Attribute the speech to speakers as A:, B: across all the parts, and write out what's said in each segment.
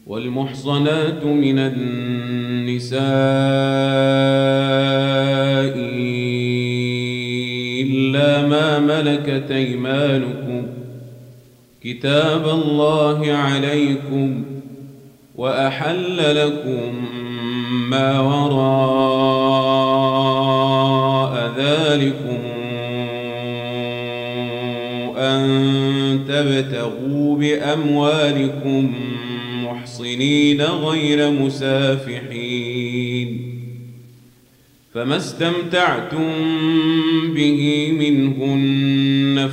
A: والمحصنات من النساء إلا ما ملكت أيمانكم كتاب الله عليكم، وأحل لكم ما وراء ذلكم أن تبتغوا بأموالكم محصنين غير مسافحين، فما استمتعتم به منهن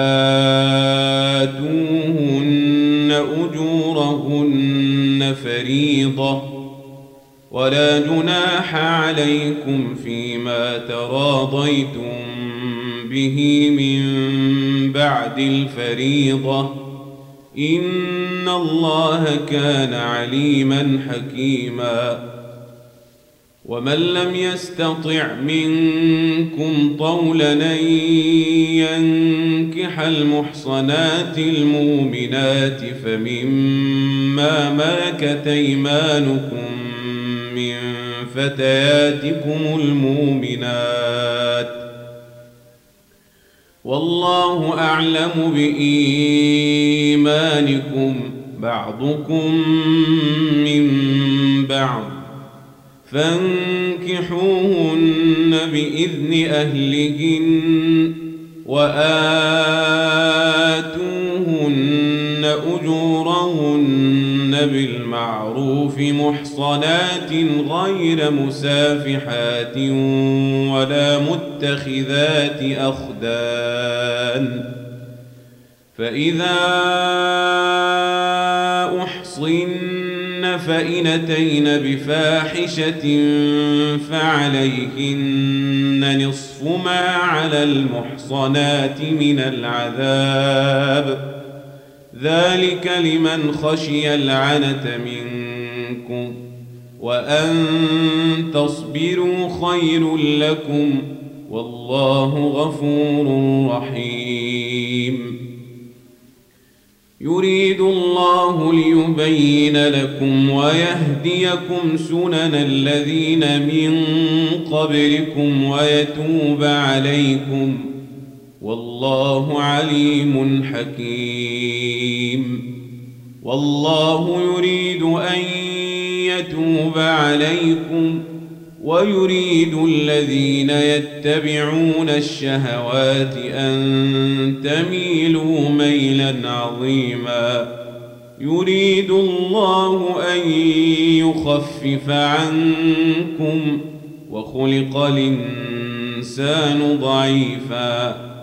A: فآتوهن أجورهن فريضة، ولا جناح عليكم فيما تراضيتم به من بعد الفريضة، إن الله كان عليما حكيما. ومن لم يستطع منكم طولا أن ينكح المحصنات المؤمنات فمما ملكت أيمانكم من فتياتكم المؤمنات، والله أعلم بإيمانكم بعضكم من بعض، فانكحوهن بإذن أهلهن وآتوهن أجورهن بالمعروف محصنات غير مسافحات ولا متخذات أخدان، فإذا أحصن فإن أتين بفاحشة فعليهن نصف ما على المحصنات من العذاب، ذلك لمن خشي العنة منكم، وأن تصبروا خير لكم، والله غفور رحيم. يريد الله ليبين لكم ويهديكم سنن الذين من قبلكم ويتوب عليكم، والله عليم حكيم. والله يريد أن يتوب عليكم ويريد الذين يتبعون الشهوات أن تميلوا ميلا عظيما. يريد الله أن يخفف عنكم وخلق الإنسان ضعيفا